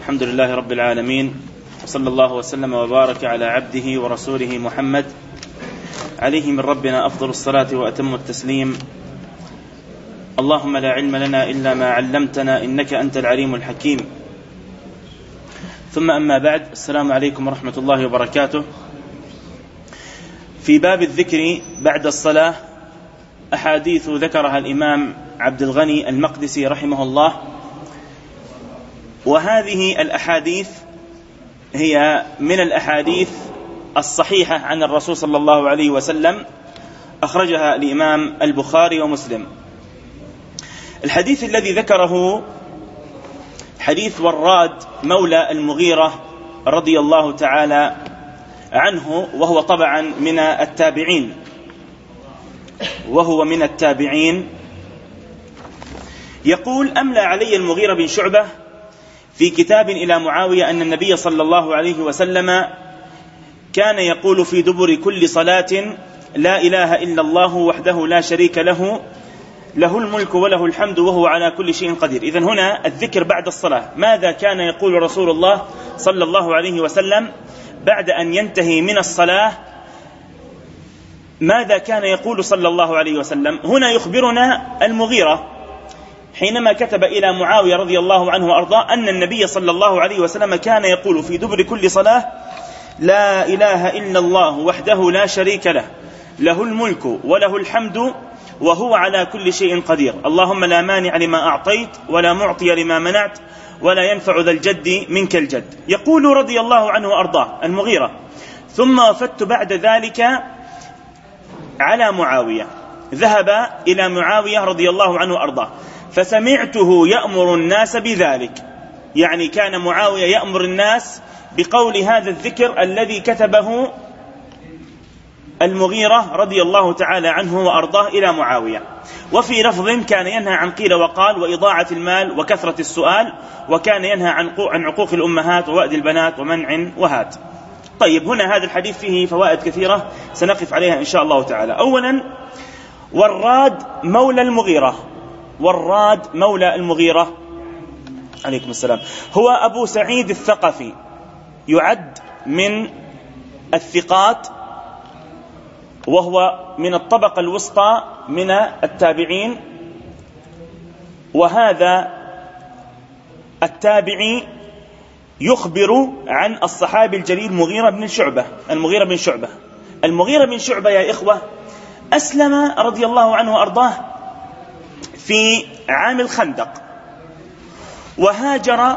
الحمد لله رب العالمين، وصلى الله وسلم وبارك على عبده ورسوله محمد عليه من ربنا أفضل الصلاة وأتم التسليم. اللهم لا علم لنا إلا ما علمتنا إنك أنت العليم الحكيم. ثم أما بعد، السلام عليكم ورحمة الله وبركاته. في باب الذكر بعد الصلاة أحاديث ذكرها الإمام عبد الغني المقدسي رحمه الله، وهذه الأحاديث هي من الأحاديث الصحيحة عن الرسول صلى الله عليه وسلم، أخرجها الإمام البخاري ومسلم. الحديث الذي ذكره حديث وراد مولى المغيرة رضي الله تعالى عنه، وهو طبعا من التابعين. يقول: أملى علي المغيرة بن شعبة في كتاب إلى معاوية أن النبي صلى الله عليه وسلم كان يقول في دبر كل صلاة: لا إله إلا الله وحده لا شريك له، له الملك وله الحمد وهو على كل شيء قدير. إذن هنا الذكر بعد الصلاة. ماذا كان يقول رسول الله صلى الله عليه وسلم بعد أن ينتهي من الصلاة؟ ماذا كان يقول صلى الله عليه وسلم؟ هنا يخبرنا المغيرة حينما كتب إلى معاوية رضي الله عنه وأرضاه أن النبي صلى الله عليه وسلم كان يقول في دبر كل صلاة: لا إله إلا الله وحده لا شريك له، له الملك وله الحمد وهو على كل شيء قدير، اللهم لا مانع لما أعطيت ولا معطي لما منعت ولا ينفع ذا الجد منك الجد. يقول رضي الله عنه وأرضاه المغيرة: ثم وفدت بعد ذلك على معاوية، ذهب إلى معاوية رضي الله عنه وأرضاه فسمعته يأمر الناس بذلك، يعني كان معاوية يأمر الناس بقول هذا الذكر الذي كتبه المغيرة رضي الله تعالى عنه وأرضاه إلى معاوية. وفي لفظ كان ينهى عن قيل وقال وإضاعة المال وكثرة السؤال، وكان ينهى عن عقوق الأمهات ووأد البنات ومنع وهات. طيب، هنا هذا الحديث فيه فوائد كثيرة سنقف عليها إن شاء الله تعالى. أولا، وراد مولى المغيرة عليكم السلام هو أبو سعيد الثقفي، يعد من الثقات، وهو من الطبقة الوسطى من التابعين. وهذا التابعي يخبر عن الصحابي الجليل المغيرة بن شعبة يا إخوة أسلم رضي الله عنه وأرضاه في عام الخندق، وهاجر،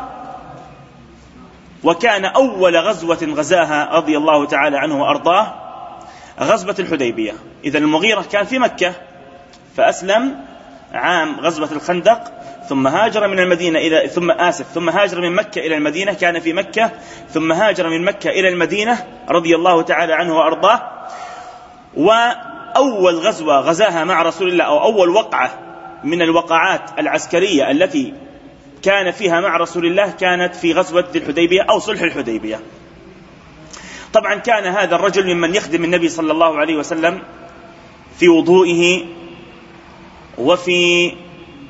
وكان أول غزوة غزاها رضي الله تعالى عنه وأرضاه غزوة الحديبية. إذا المغيرة كان في مكة فأسلم عام غزوة الخندق، ثم هاجر من المدينة ثم هاجر من مكة إلى المدينة، كان في مكة، ثم هاجر من مكة إلى المدينة رضي الله تعالى عنه وأرضاه. وأول غزوة غزاها مع رسول الله، أو أول وقعة من الوقعات العسكرية التي كان فيها مع رسول الله، كانت في غزوة الحديبية أو صلح الحديبية. طبعا كان هذا الرجل ممن يخدم النبي صلى الله عليه وسلم في وضوئه وفي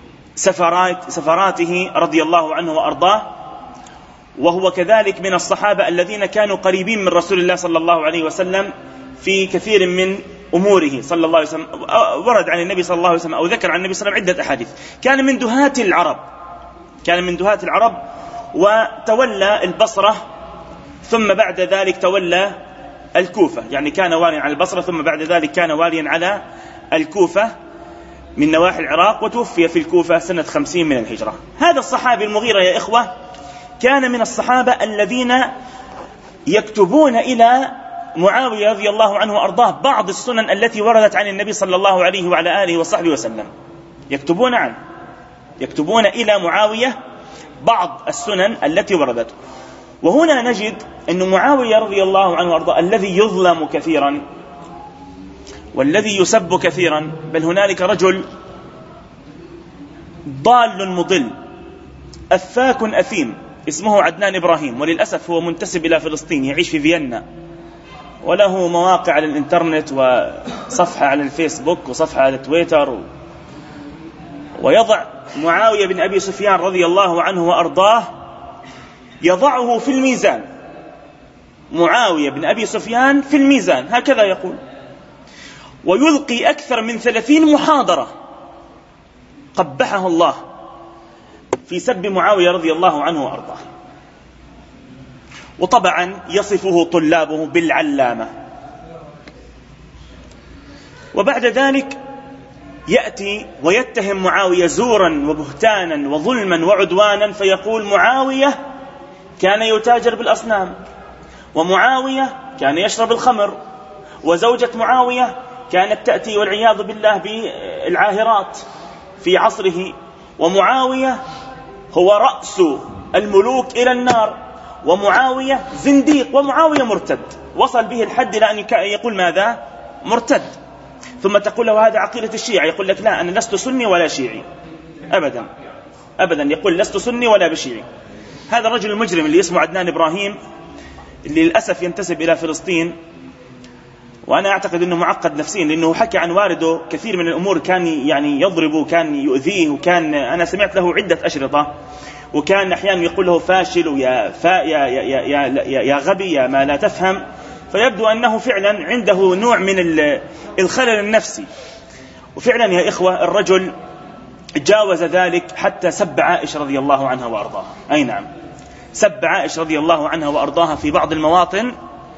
سفراته رضي الله عنه وأرضاه، وهو كذلك من الصحابة الذين كانوا قريبين من رسول الله صلى الله عليه وسلم في كثير من أموره صلى الله عليه وسلم. ورد عن النبي صلى الله عليه وسلم أو ذكر عن النبي صلى الله عليه وسلم عدة أحاديث. كان من دهاة العرب، وتولى البصرة، ثم بعد ذلك تولى الكوفة، يعني كان واليا على البصرة، ثم بعد ذلك كان واليا على الكوفة من نواحي العراق، وتوفي في الكوفة سنة 50 من الهجرة. هذا الصحابي المغيرة يا إخوة كان من الصحابة الذين يكتبون إلى معاوية رضي الله عنه وأرضاه بعض السنن التي وردت عن النبي صلى الله عليه وعلى آله وصحبه وسلم، يكتبون إلى معاوية بعض السنن التي وردت. وهنا نجد أن معاوية رضي الله عنه وأرضاه الذي يظلم كثيرا والذي يسب كثيرا، بل هنالك رجل ضال مضل أفاك أثيم اسمه عدنان إبراهيم، وللأسف هو منتسب إلى فلسطين، يعيش في فيينا، وله مواقع على الإنترنت وصفحة على الفيسبوك وصفحة على تويتر، ويضع معاوية بن أبي سفيان رضي الله عنه وأرضاه يضعه في الميزان، معاوية بن أبي سفيان في الميزان هكذا يقول، ويلقي أكثر من 30 محاضرة قبحه الله في سب معاوية رضي الله عنه وأرضاه. وطبعا يصفه طلابه بالعلامة. وبعد ذلك يأتي ويتهم معاوية زورا وبهتانا وظلما وعدوانا، فيقول معاوية كان يتاجر بالأصنام، ومعاوية كان يشرب الخمر، وزوجة معاوية كانت تأتي والعياذ بالله بالعاهرات في عصره، ومعاوية هو رأس الملوك إلى النار، ومعاوية زنديق، ومعاوية مرتد. وصل به الحد إلى أن يقول ماذا؟ مرتد. ثم تقول له هذا عقيدة الشيعة، يقول لك لا، أنا لست سني ولا شيعي أبدا أبدا، يقول لست سني ولا بشيعي. هذا الرجل المجرم اللي اسمه عدنان إبراهيم، اللي للأسف ينتسب إلى فلسطين، وأنا أعتقد أنه معقد نفسيا، لأنه حكى عن والده كثير من الأمور، كان يعني يضربه، كان يؤذيه، وكان أنا سمعت له عدة أشرطة، وكان أحيانا يقول له فاشل ويا يا غبي يا ما لا تفهم. فيبدو أنه فعلا عنده نوع من الخلل النفسي. وفعلا يا إخوة الرجل جاوز ذلك حتى سب عائشة رضي الله عنها وأرضاها. أي نعم، سب عائشة رضي الله عنها وأرضاها في بعض المواطن.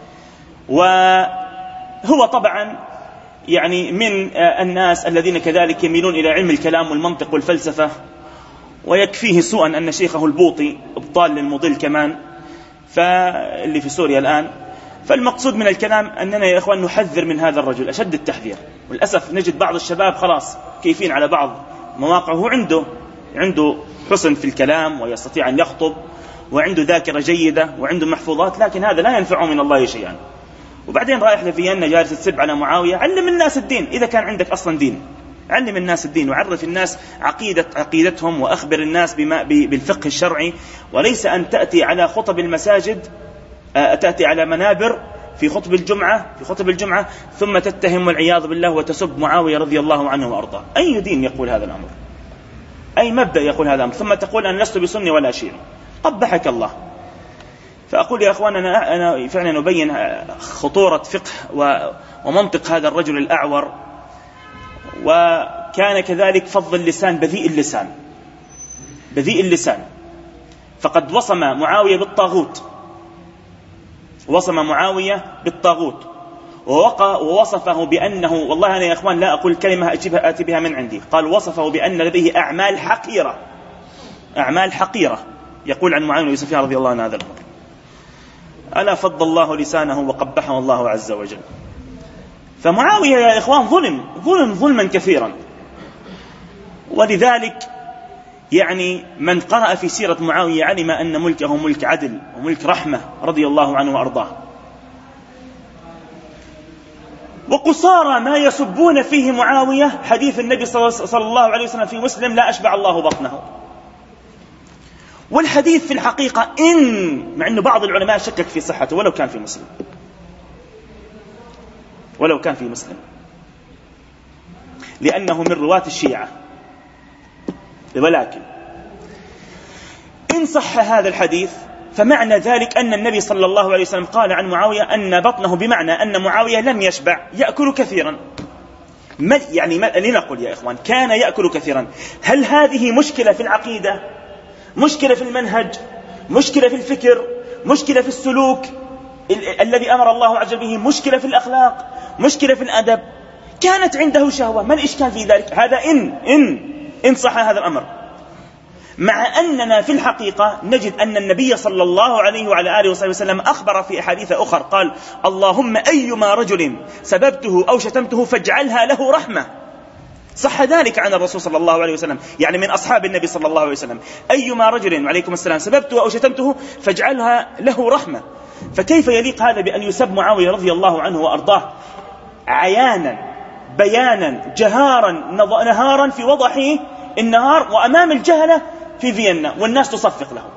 وهو طبعا يعني من الناس الذين كذلك يميلون إلى علم الكلام والمنطق والفلسفة، ويكفيه سوءا أن شيخه البوطي ابطال للمضل كمان، فاللي في سوريا الآن. فالمقصود من الكلام أننا يا إخوان نحذر من هذا الرجل أشد التحذير. وللأسف نجد بعض الشباب خلاص كيفين على بعض مواقعه، عنده حسن في الكلام ويستطيع أن يخطب، وعنده ذاكرة جيدة، وعنده محفوظات، لكن هذا لا ينفعه من الله شيئا. وبعدين رايح لفيينا جالس تسب على معاوية. علم الناس الدين إذا كان عندك أصلا دين، علم الناس الدين وعرف الناس عقيدتهم، وأخبر الناس بالفقه الشرعي، وليس أن تأتي على خطب المساجد، تأتي على منابر في خطب الجمعة ثم تتهم والعياذ بالله وتسب معاوية رضي الله عنه وأرضاه. أي دين يقول هذا الأمر؟ أي مبدأ يقول هذا الأمر؟ ثم تقول أنا لست بسني ولا شيعي. قبحك الله. فأقول يا أخوان أنا فعلا أبين خطورة فقه ومنطق هذا الرجل الأعور. وكان كذلك فظ اللسان، بذيء اللسان، فقد وصم معاوية بالطاغوت، ووصفه بأنه، والله أنا يا أخوان لا أقول كلمة آتي بها من عندي، قال وصفه بأن لديه أعمال حقيرة يقول عن معاوية بن سفيان رضي الله عنه هذا الأمر. ألا فض الله لسانه وقبحه الله عز وجل. فمعاوية يا إخوان ظلما كثيرا. ولذلك يعني من قرأ في سيرة معاوية علم أن ملكه ملك عدل وملك رحمة رضي الله عنه وأرضاه. وقصارى ما يسبون فيه معاوية حديث النبي صلى الله عليه وسلم في مسلم: لا أشبع الله بطنه. والحديث في الحقيقة مع أنه بعض العلماء شكك في صحته ولو كان في مسلم لأنه من رواة الشيعة. ولكن إن صح هذا الحديث فمعنى ذلك أن النبي صلى الله عليه وسلم قال عن معاوية أن بطنه، بمعنى أن معاوية لم يشبع، يأكل كثيرا. لنقول يا إخوان كان يأكل كثيرا. هل هذه مشكلة في العقيدة، مشكلة في المنهج، مشكلة في الفكر، مشكلة في السلوك الذي أمر الله عز وجل به، مشكلة في الأخلاق، مشكلة في الأدب؟ كانت عنده شهوة، ما الإشكال في ذلك؟ هذا إن صح هذا الأمر. مع أننا في الحقيقة نجد أن النبي صلى الله عليه وعلى آله وصحبه وسلم أخبر في أحاديث أخرى، قال: اللهم أيما رجل سببته أو شتمته فاجعلها له رحمة. صح ذلك عن الرسول صلى الله عليه وسلم، يعني من أصحاب النبي صلى الله عليه وسلم: أيما رجل عليكم السلام سببته أو شتمته فاجعلها له رحمة. فكيف يليق هذا بأن يسب معاوية رضي الله عنه وأرضاه عيانا بيانا جهارا نهارا في وضح النهار وأمام الجهلة في فيينا والناس تصفق له؟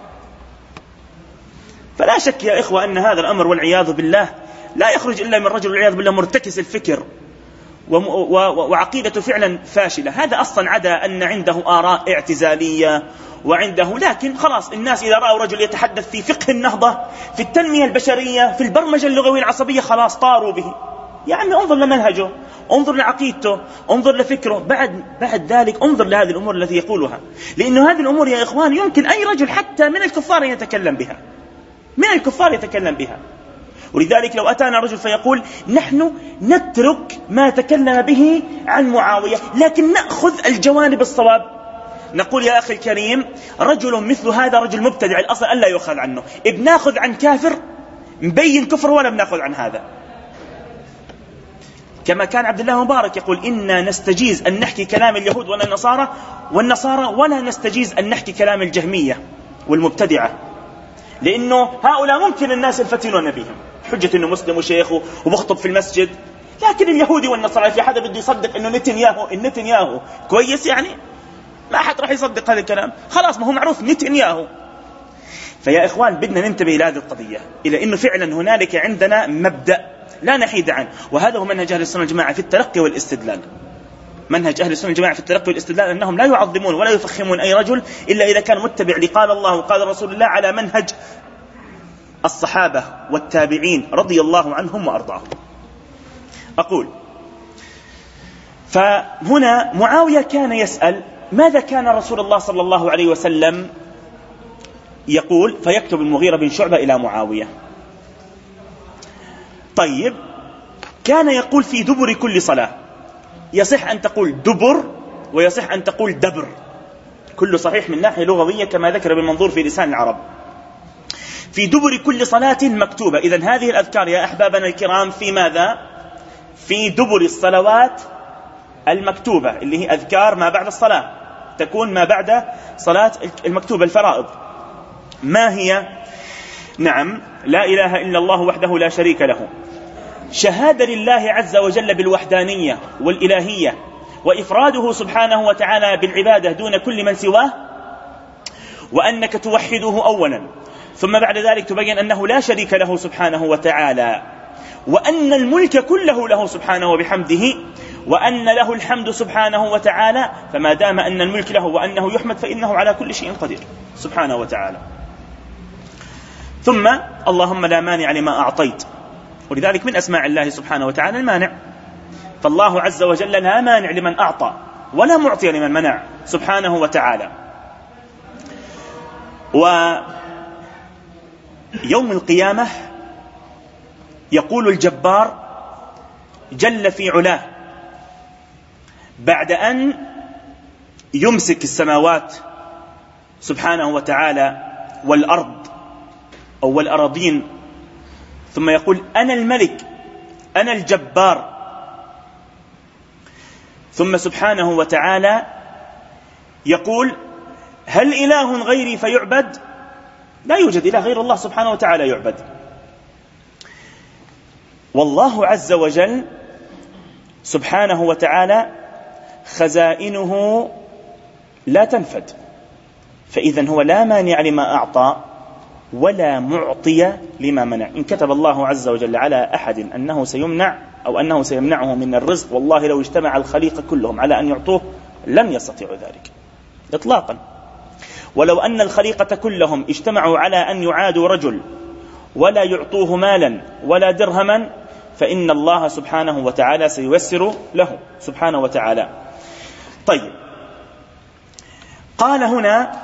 فلا شك يا إخوة أن هذا الأمر والعياذ بالله لا يخرج إلا من رجل والعياذ بالله مرتكس الفكر وعقيدته فعلا فاشلة. هذا أصلا عدا أن عنده آراء اعتزالية وعنده، لكن خلاص الناس إذا رأوا رجل يتحدث في فقه النهضة، في التنمية البشرية، في البرمجة اللغوية العصبية، خلاص طاروا به. يعني انظر لمنهجه، انظر لعقيدته، انظر لفكره، بعد ذلك انظر لهذه الأمور التي يقولها. لأنه هذه الأمور يا إخوان يمكن أي رجل حتى من الكفار يتكلم بها، من الكفار يتكلم بها. ولذلك لو أتانا رجل فيقول نحن نترك ما تكلم به عن معاوية لكن نأخذ الجوانب الصواب، نقول يا أخي الكريم رجل مثل هذا رجل مبتدع الأصل ألا يؤخذ عنه، بناخذ عن كافر مبين كفر ولا بناخذ عن هذا. كما كان عبد الله مبارك يقول إنا نستجيز أن نحكي كلام اليهود والنصارى ولا نستجيز أن نحكي كلام الجهمية والمبتدعة، لأنه هؤلاء ممكن الناس يفتنون بهم حجة أنه مسلم وشيخ وبخطب في المسجد، لكن اليهودي والنصارى في حدا بده يصدق أنه نتنياهو كويس، يعني ما أحد راح يصدق هذا الكلام، خلاص ما هو معروف نتنياهو. فيا إخوان بدنا ننتبه إلى هذه القضية، إلى أنه فعلا هنالك عندنا مبدأ لا نحيد عنه، وهذا هو منهج أهل السنة والجماعة في التلقي والاستدلال. منهج أهل السنة والجماعة في التلقي والاستدلال أنهم لا يعظمون ولا يفخمون أي رجل إلا إذا كان متبع لقال الله وقال رسول الله على منهج الصحابة والتابعين رضي الله عنهم وأرضاهم. أقول فهنا معاوية كان يسأل ماذا كان رسول الله صلى الله عليه وسلم يقول، فيكتب المغيرة بن شعبة إلى معاوية. طيب كان يقول في دبر كل صلاة، يصح أن تقول دبر ويصح أن تقول دبر، كل صحيح من ناحية لغوية كما ذكر بالمنظور في لسان العرب. في دبر كل صلاة مكتوبة. إذن هذه الأذكار يا أحبابنا الكرام في ماذا؟ في دبر الصلوات المكتوبة اللي هي أذكار ما بعد الصلاة، تكون ما بعد صلاة المكتوبة الفرائض. ما هي؟ نعم، لا إله إلا الله وحده لا شريك له، شهادة لله عز وجل بالوحدانية والإلهية وإفراده سبحانه وتعالى بالعبادة دون كل من سواه، وأنك توحده أولا، ثم بعد ذلك تبين أنه لا شريك له سبحانه وتعالى، وأن الملك كله له سبحانه وبحمده، وأن له الحمد سبحانه وتعالى، فما دام أن الملك له وأنه يحمد فإنه على كل شيء قدير سبحانه وتعالى. ثم اللهم لا مانع لما أعطيت، ولذلك من أسماء الله سبحانه وتعالى المانع، فالله عز وجل لا مانع لمن أعطى ولا معطي لمن منع سبحانه وتعالى. ويوم القيامة يقول الجبار جل في علاه بعد أن يمسك السماوات سبحانه وتعالى والأرض أو والأراضين، ثم يقول أنا الملك أنا الجبار، ثم سبحانه وتعالى يقول هل إله غيري فيعبد؟ لا يوجد إله غير الله سبحانه وتعالى يعبد. والله عز وجل سبحانه وتعالى خزائنه لا تنفد، فإذا هو لا مانع لما أعطى ولا معطي لما منع. إن كتب الله عز وجل على أحد أنه سيمنع أو أنه سيمنعه من الرزق، والله لو اجتمع الخليقة كلهم على أن يعطوه لن يستطيعوا ذلك إطلاقا. ولو أن الخليقة كلهم اجتمعوا على أن يعادوا رجل ولا يعطوه مالا ولا درهما، فإن الله سبحانه وتعالى سييسر له سبحانه وتعالى. طيب، قال هنا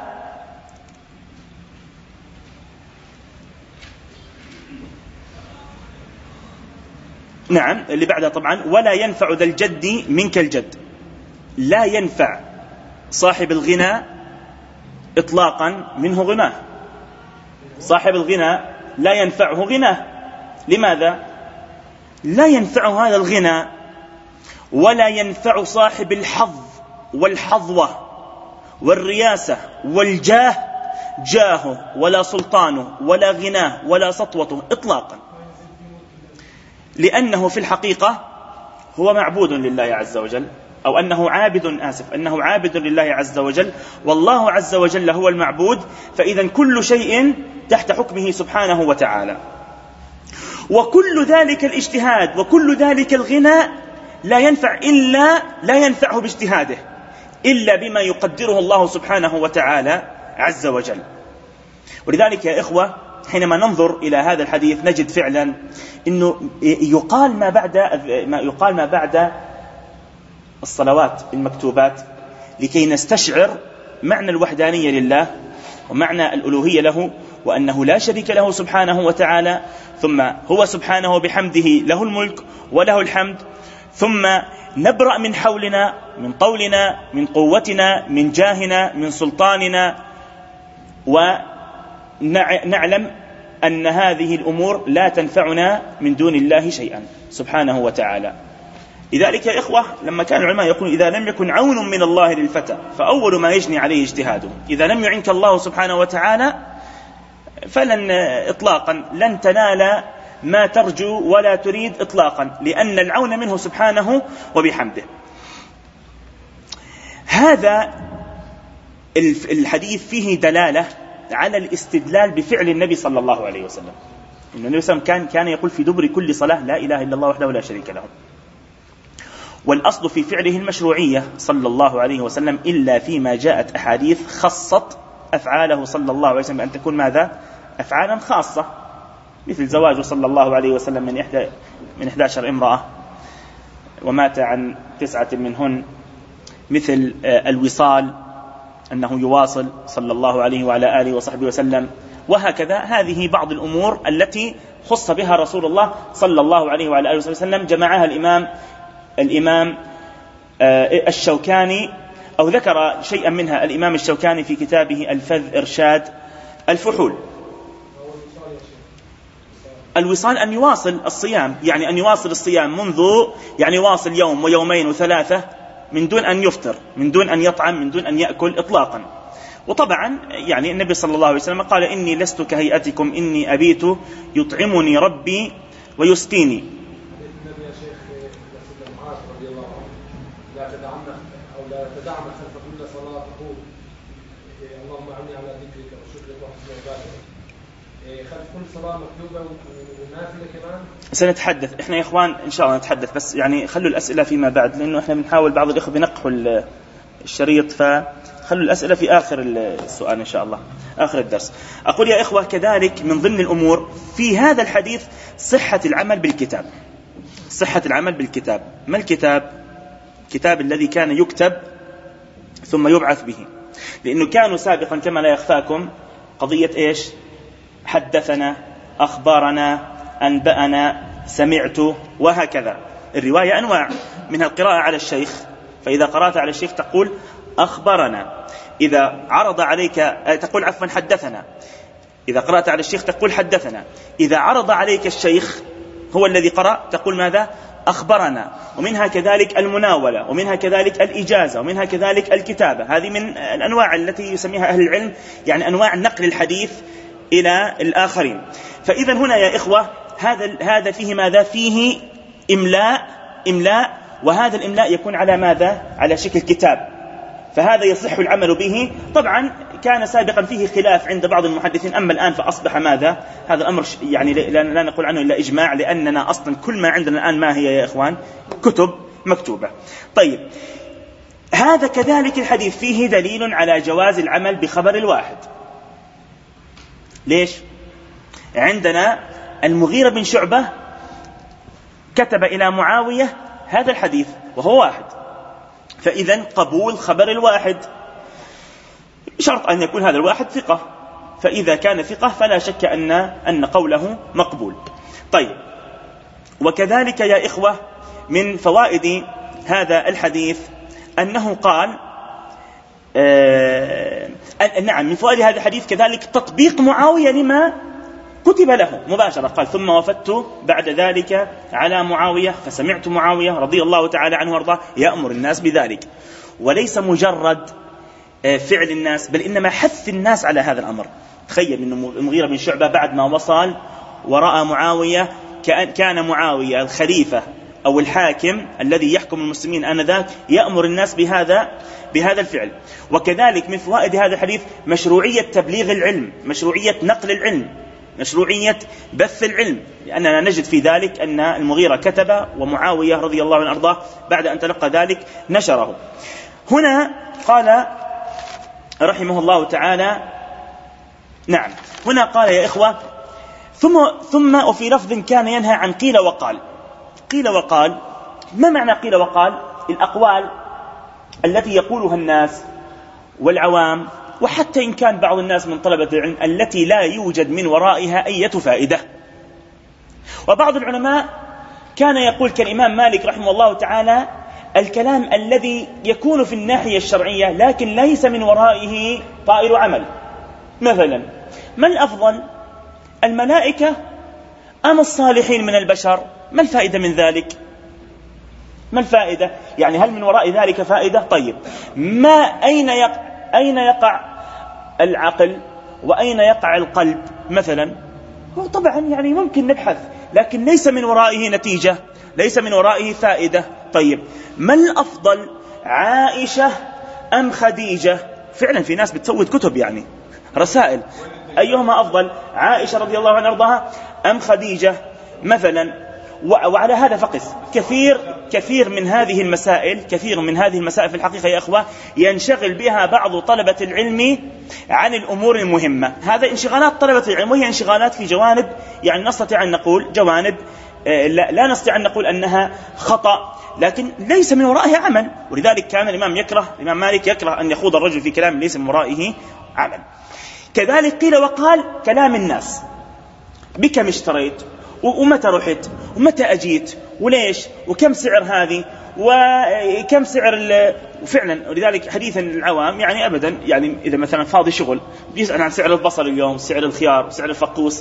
نعم اللي بعدها طبعا ولا ينفع ذا الجد منك الجد، لا ينفع صاحب الغنى إطلاقا منه غناه، صاحب الغنى لا ينفعه غناه. لماذا؟ لا ينفعه هذا الغنى ولا ينفع صاحب الحظ والحظوة والرياسة والجاه جاهه ولا سلطانه ولا غناه ولا سطوته إطلاقا، لأنه في الحقيقة هو معبود لله عز وجل، أو أنه عابد لله عز وجل، والله عز وجل هو المعبود، فإذا كل شيء تحت حكمه سبحانه وتعالى. وكل ذلك الاجتهاد وكل ذلك الغنى لا ينفعه باجتهاده إلا بما يقدره الله سبحانه وتعالى عز وجل. ولذلك يا إخوة حينما ننظر إلى هذا الحديث نجد فعلا أنه يقال ما بعد الصلوات المكتوبات لكي نستشعر معنى الوحدانية لله ومعنى الألوهية له، وأنه لا شريك له سبحانه وتعالى، ثم هو سبحانه بحمده له الملك وله الحمد، ثم نبرأ من حولنا، من طولنا، من قوتنا، من جاهنا، من سلطاننا، ونعلم أن هذه الأمور لا تنفعنا من دون الله شيئا سبحانه وتعالى. لذلك يا إخوة لما كان العلماء يقولون إذا لم يكن عون من الله للفتى فأول ما يجني عليه اجتهاده، إذا لم يعنك الله سبحانه وتعالى فلن إطلاقا لن تنال ما ترجو ولا تريد إطلاقا، لأن العون منه سبحانه وبحمده. هذا الحديث فيه دلالة على الاستدلال بفعل النبي صلى الله عليه وسلم. النبي صلى الله عليه وسلم كان يقول في دبر كل صلاة لا إله إلا الله وحده لا شريك له. والأصل في فعله المشروعية صلى الله عليه وسلم، إلا فيما جاءت أحاديث خصت أفعاله صلى الله عليه وسلم أن تكون ماذا؟ أفعالا خاصة، مثل زواجه صلى الله عليه وسلم من 11 امرأة ومات عن 9 منهن، مثل الوصال أنه يواصل صلى الله عليه وعلى آله وصحبه وسلم، وهكذا. هذه بعض الأمور التي خص بها رسول الله صلى الله عليه وعلى آله وسلم، جمعها الإمام الشوكاني، أو ذكر شيئا منها الإمام الشوكاني في كتابه الفذ إرشاد الفحول. الوصال أن يواصل الصيام، يعني أن يواصل الصيام منذ يواصل يوم ويومين وثلاثة من دون أن يفطر، من دون أن يطعم، من دون أن يأكل إطلاقا. وطبعا النبي صلى الله عليه وسلم قال إني لست كهيئتكم إني أبيت يطعمني ربي ويسقيني. لا تدعنا خلف كل صلاة تقول اللهم أعني على ذكرك وشكرك وحسن عبادتك، خلف كل صلاة مكتوبة ونافلة كمان. سنتحدث إحنا يا إخوان إن شاء الله نتحدث، بس خلوا الأسئلة فيما بعد، لأنه إحنا بنحاول بعض الإخوة بنقحوا الشريط، فخلوا الأسئلة في آخر السؤال إن شاء الله، آخر الدرس. أقول يا إخوة كذلك من ضمن الأمور في هذا الحديث صحة العمل بالكتاب. صحة العمل بالكتاب. ما الكتاب؟ كتاب الذي كان يكتب ثم يبعث به، لأنه كانوا سابقا كما لا يخفاكم قضية إيش؟ حدثنا، أخبارنا، أنبأنا، سمعت، وهكذا. الرواية أنواع، منها القراءة على الشيخ، فإذا قرأت على الشيخ تقول أخبرنا، إذا عرض عليك تقول عفوا حدثنا، إذا قرأت على الشيخ تقول حدثنا، إذا عرض عليك الشيخ هو الذي قرأ تقول ماذا؟ أخبرنا. ومنها كذلك المناولة، ومنها كذلك الإجازة، ومنها كذلك الكتابة. هذه من الأنواع التي يسميها أهل العلم أنواع نقل الحديث إلى الآخرين. فإذا هنا يا إخوة هذا فيه ماذا؟ فيه إملاء، وهذا الإملاء يكون على ماذا؟ على شكل كتاب، فهذا يصح العمل به. طبعا كان سابقا فيه خلاف عند بعض المحدثين، أما الآن فأصبح ماذا؟ هذا الأمر لا نقول عنه إلا إجماع، لأننا أصلا كل ما عندنا الآن ما هي يا إخوان؟ كتب مكتوبة. طيب هذا كذلك الحديث فيه دليل على جواز العمل بخبر الواحد. ليش؟ عندنا المغيرة بن شعبة كتب إلى معاوية هذا الحديث وهو واحد، فإذا قبول خبر الواحد شرط أن يكون هذا الواحد ثقة، فإذا كان ثقة فلا شك أن قوله مقبول. طيب وكذلك يا إخوة من فوائد هذا الحديث أنه قال نعم من فوائد هذا الحديث كذلك تطبيق معاوية لما كتب له مباشرة. قال ثم وفدت بعد ذلك على معاوية فسمعت معاوية رضي الله تعالى عنه وارضاه يأمر الناس بذلك، وليس مجرد فعل الناس بل إنما حث الناس على هذا الأمر. تخيل أن المغيرة بن شعبة بعد ما وصل ورأى معاوية، كان معاوية الخليفة أو الحاكم الذي يحكم المسلمين آنذاك، يأمر الناس بهذا الفعل. وكذلك من فوائد هذا الحديث مشروعية تبليغ العلم، مشروعية نقل العلم، مشروعية بث العلم، لأننا نجد في ذلك أن المغيرة كتب ومعاوية رضي الله عنه أرضاه بعد أن تلقى ذلك نشره. هنا قال رحمه الله تعالى، نعم، هنا قال يا إخوة ثم وفي لفظ كان ينهى عن قيل وقال. قيل وقال، ما معنى قيل وقال؟ الأقوال التي يقولها الناس والعوام، وحتى إن كان بعض الناس من طلبة العلم، التي لا يوجد من ورائها أي فائدة. وبعض العلماء كان يقول كالإمام مالك رحمه الله تعالى: الكلام الذي يكون في الناحية الشرعية لكن ليس من ورائه طائر عمل. مثلا، ما الأفضل، الملائكة أم الصالحين من البشر؟ ما الفائدة من ذلك؟ ما الفائدة؟ يعني هل من وراء ذلك فائدة؟ طيب، أين يقع العقل وأين يقع القلب مثلا؟ هو طبعا يعني ممكن نبحث، لكن ليس من ورائه نتيجة، ليس من ورائه فائدة. طيب، ما الأفضل، عائشة أم خديجة؟ فعلا في ناس بتسوي كتب يعني رسائل، أيهما أفضل، عائشة رضي الله عنها أرضاها أم خديجة مثلا؟ وعلى هذا فقس كثير من هذه المسائل في الحقيقة يا أخوة ينشغل بها بعض طلبة العلم عن الأمور المهمة. هذا انشغالات طلبة العلم، وهي انشغالات في جوانب يعني نستطيع أن نقول جوانب لا نستطيع أن نقول أنها خطأ، لكن ليس من ورائها عمل. ولذلك كان الإمام مالك يكره أن يخوض الرجل في كلام ليس من ورائه عمل. كذلك قيل وقال، كلام الناس، بكم اشتريت، ومتى رحت، ومتى أجيت، وليش، وكم سعر هذه، وكم سعر وفعلا ولذلك حديثا العوام يعني أبدا، يعني إذا مثلا فاضي شغل بيسأل عن سعر البصل اليوم، سعر الخيار، سعر الفقوس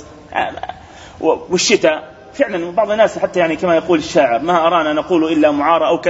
والشتاء. فعلا بعض الناس حتى يعني كما يقول الشاعر: ما أرانا نقول إلا معارة أو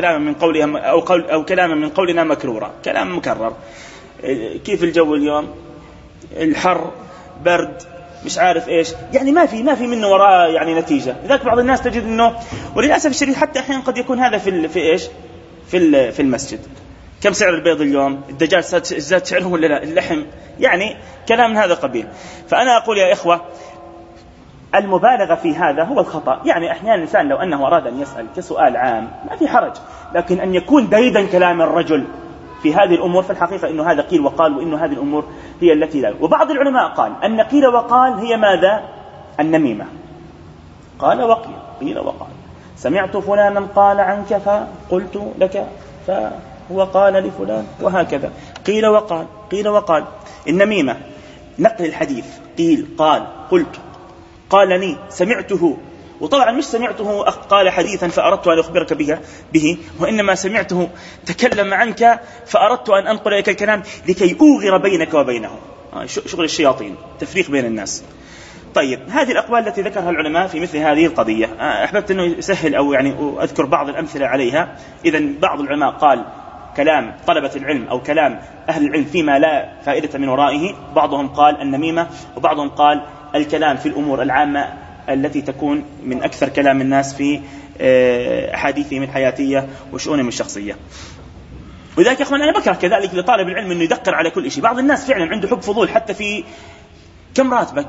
كلاما من قولنا مكرورا، كلام مكرر. كيف الجو اليوم، الحر، برد، مش عارف إيش، يعني ما في منه وراء يعني نتيجة. لذلك بعض الناس تجد إنه، وللأسف الشديد حتى أحيانا قد يكون هذا في إيش في المسجد: كم سعر البيض اليوم، الدجاج زاد سعره ولا لا، اللحم، يعني كلام من هذا القبيل. فأنا أقول يا إخوة، المبالغة في هذا هو الخطأ. يعني أحيانا الإنسان لو أنه أراد أن يسأل كسؤال عام ما في حرج، لكن أن يكون ديدا كلام الرجل في هذه الأمور، في الحقيقة إنه هذا قيل وقال، وإنه هذه الأمور هي التي لا. وبعض العلماء قال أن قيل وقال هي ماذا؟ النميمة. قال وقيل، قيل وقال، سمعت فلانا قال عنك فقلت لك فهو قال لفلان، وهكذا قيل وقال، قيل وقال. النميمة نقل الحديث، قيل، قال، قلت، قالني، سمعته. وطبعا مش سمعته قال حديثا فأردت أن أخبرك به، وإنما سمعته تكلم عنك فأردت أن أنقل لك الكلام لكي أوغر بينك وبينه. شغل الشياطين، تفريق بين الناس. طيب، هذه الأقوال التي ذكرها العلماء في مثل هذه القضية، أحببت أنه يسهل أو يعني أذكر بعض الأمثلة عليها. إذن بعض العلماء قال كلام طلبة العلم أو كلام أهل العلم فيما لا فائدة من ورائه، بعضهم قال النميمة، وبعضهم قال الكلام في الأمور العامة التي تكون من أكثر كلام الناس في أحاديثهم الحياتية وشؤونهم الشخصية. ولذلك يا أخوان أنا بكره كذلك لطالب العلم أنه يدقر على كل شيء. بعض الناس فعلا عنده حب فضول حتى في كم راتبك،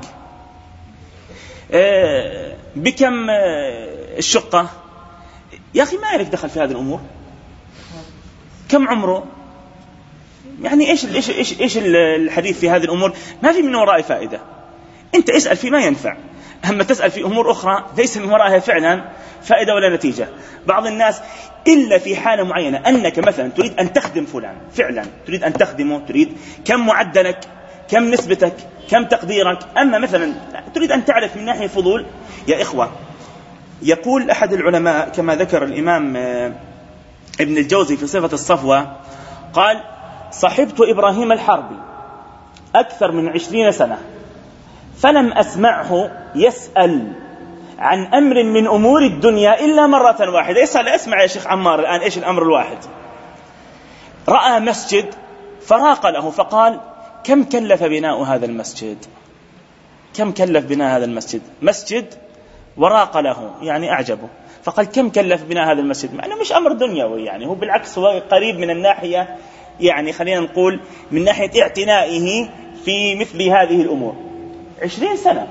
بكم الشقة، يا أخي ما يلك دخل في هذه الأمور، كم عمره، يعني إيش الحديث في هذه الأمور؟ ما في من وراء فائدة. أنت اسأل فيما ينفع، أما تسأل في أمور أخرى ليس من وراءها فعلا فائدة ولا نتيجة. بعض الناس إلا في حالة معينة، أنك مثلا تريد أن تخدم فلان، فعلا تريد أن تخدمه، تريد كم معدلك، كم نسبتك، كم تقديرك. أما مثلا تريد أن تعرف من ناحية فضول. يا إخوة، يقول أحد العلماء كما ذكر الإمام ابن الجوزي في صفة الصفوة، قال: صحبت إبراهيم الحربي أكثر من 20 سنة فلم أسمعه يسأل عن أمر من أمور الدنيا إلا مرة واحدة. اسمع يا شيخ عمار الآن إيش الأمر الواحد. رأى مسجد فراق له فقال: كم كلف بناء هذا المسجد؟ كم كلف بناء هذا المسجد؟ مسجد وراق له، يعني أعجبه، فقال: كم كلف بناء هذا المسجد؟ معنى مش أمر دنيوي، يعني هو بالعكس هو قريب من الناحية، يعني خلينا نقول من ناحية اعتنائه في مثل هذه الأمور. 20 سنة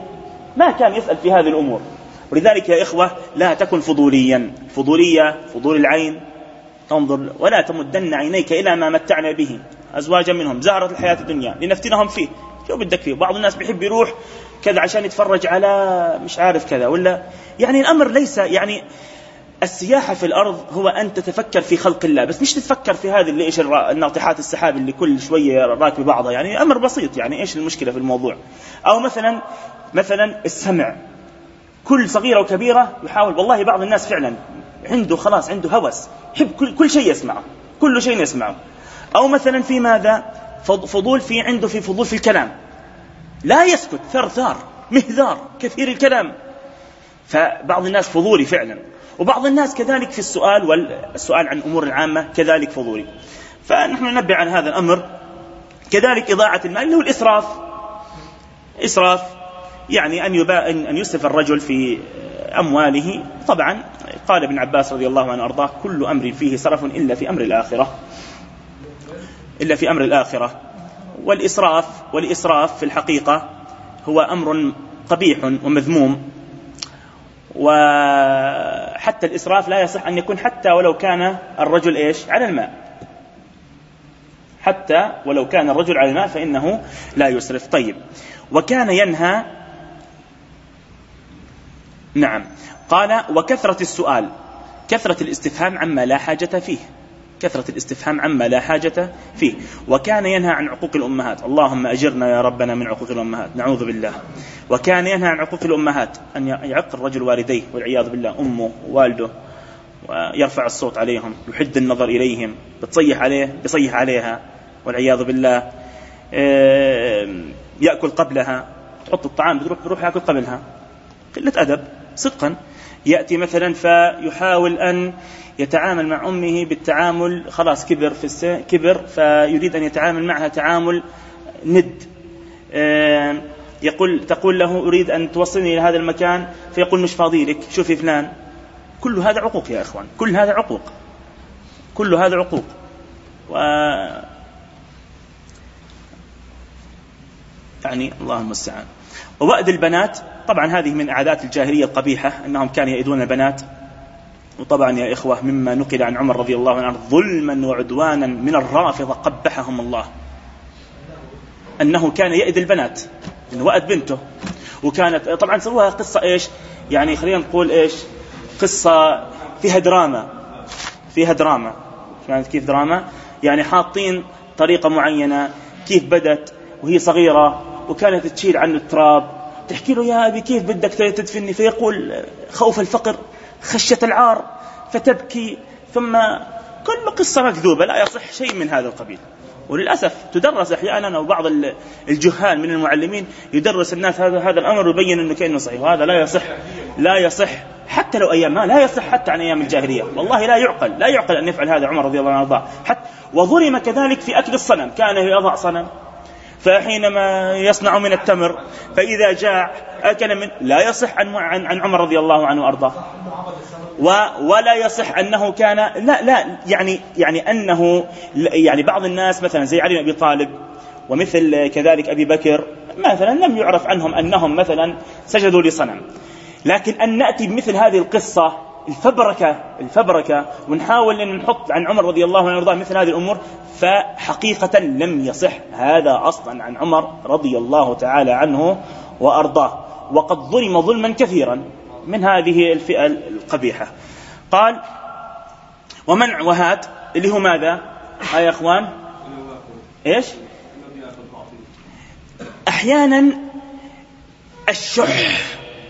ما كان يسأل في هذه الأمور. ولذلك يا إخوة لا تكن فضوليا، فضول العين، تنظر ولا تمدن عينيك إلى ما متعنا به أزواجا منهم زهرة الحياة الدنيا لنفتنهم فيه. شو بدك فيه؟ بعض الناس بيحب يروح كذا عشان يتفرج على مش عارف كذا ولا، يعني الأمر ليس يعني السياحة في الأرض هو أن تتفكر في خلق الله، بس مش تتفكر في هذه اللي إيش الناطحات السحاب اللي كل شوية راكب بعضها، يعني أمر بسيط. يعني إيش المشكلة في الموضوع؟ أو مثلا السمع، كل صغيرة وكبيرة يحاول. والله بعض الناس فعلا عنده خلاص عنده هوس، يحب كل شيء يسمعه، كل شيء يسمعه. أو مثلا في ماذا فضول عنده فضول في الكلام، لا يسكت، ثرثار مهذار كثير الكلام. فبعض الناس فضولي فعلا، وبعض الناس كذلك في السؤال عن أمور العامة كذلك فضولي. فنحن ننبه عن هذا الأمر. كذلك إضاعة المال اللي هو إسراف، يعني أن يسرف الرجل في أمواله. طبعا قال ابن عباس رضي الله عنه أرضاه: كل أمر فيه سرف إلا في أمر الآخرة. والإسراف في الحقيقة هو أمر قبيح ومذموم. وحتى الإسراف لا يصح أن يكون حتى ولو كان الرجل إيش على الماء، حتى ولو كان الرجل على الماء فإنه لا يسرف. طيب، وكان ينهى، نعم، قال: وكثرة السؤال، كثرة الاستفهام عما لا حاجة فيه، وكان ينهى عن عقوق الأمهات. اللهم أجرنا يا ربنا من عقوق الأمهات، نعوذ بالله. وكان ينهى عن عقوق الأمهات، أن يعق الرجل والديه والعياذ بالله، أمه ووالده، ويرفع الصوت عليهم، يحد النظر إليهم، بيصيح عليها والعياذ بالله، يأكل قبلها، تحط الطعام بيروح يأكل قبلها، قلة أدب صدقا. يأتي مثلا فيحاول أن يتعامل مع أمه بالتعامل، خلاص كبر في السن، فيريد أن يتعامل معها تعامل ند. تقول له: أريد أن توصلني إلى هذا المكان، فيقول: مش فاضي لك، شوفي فلان. كل هذا عقوق يا إخوان، كل هذا عقوق. يعني الله المستعان. ووأد البنات، طبعا هذه من عادات الجاهلية القبيحة، أنهم كانوا يأيدون البنات. وطبعا يا إخوة مما نقل عن عمر رضي الله عنه ظلما وعدوانا من الرافضة قبحهم الله، أنه كان يأيد البنات، إنه وأد بنته. وكانت طبعا سووها قصة إيش، يعني خلينا نقول إيش، قصة فيها دراما. كانت كيف دراما؟ يعني حاطين طريقة معينة كيف بدت وهي صغيرة، وكانت تشيل عنه التراب، تحكي له: يا أبي كيف بدك تدفني؟ فيقول: خوف الفقر، خشية العار، فتبكي. ثم كل قصة مكذوبة، لا يصح شيء من هذا القبيل. وللأسف تدرس أحيانا، أو بعض الجهال من المعلمين يدرس الناس هذا الأمر ويبين أنه كأنه صحيح، وهذا لا يصح حتى لو أيام، لا يصح حتى عن أيام الجاهلية. والله لا يعقل أن يفعل هذا عمر رضي الله عنه. وظلم كذلك في أكل الصنم، كان يضع صنم، فحينما يصنع من التمر فإذا جاع أكل من، لا يصح عن عمر رضي الله عنه وأرضاه. ولا يصح أنه كان لا يعني أنه يعني بعض الناس مثلا زي علي بن أبي طالب ومثل كذلك أبي بكر مثلا لم يعرف عنهم أنهم مثلا سجدوا لصنم. لكن أن نأتي بمثل هذه القصة الفبركة ونحاول أن نحط عن عمر رضي الله عنه وأرضاه مثل هذه الأمور، فحقيقة لم يصح هذا أصلا عن عمر رضي الله تعالى عنه وأرضاه. وقد ظلم ظلما كثيرا من هذه الفئة القبيحة. قال: ومنع وهات، اللي هو ماذا يا أخوان؟ إيش؟ أحيانا الشح،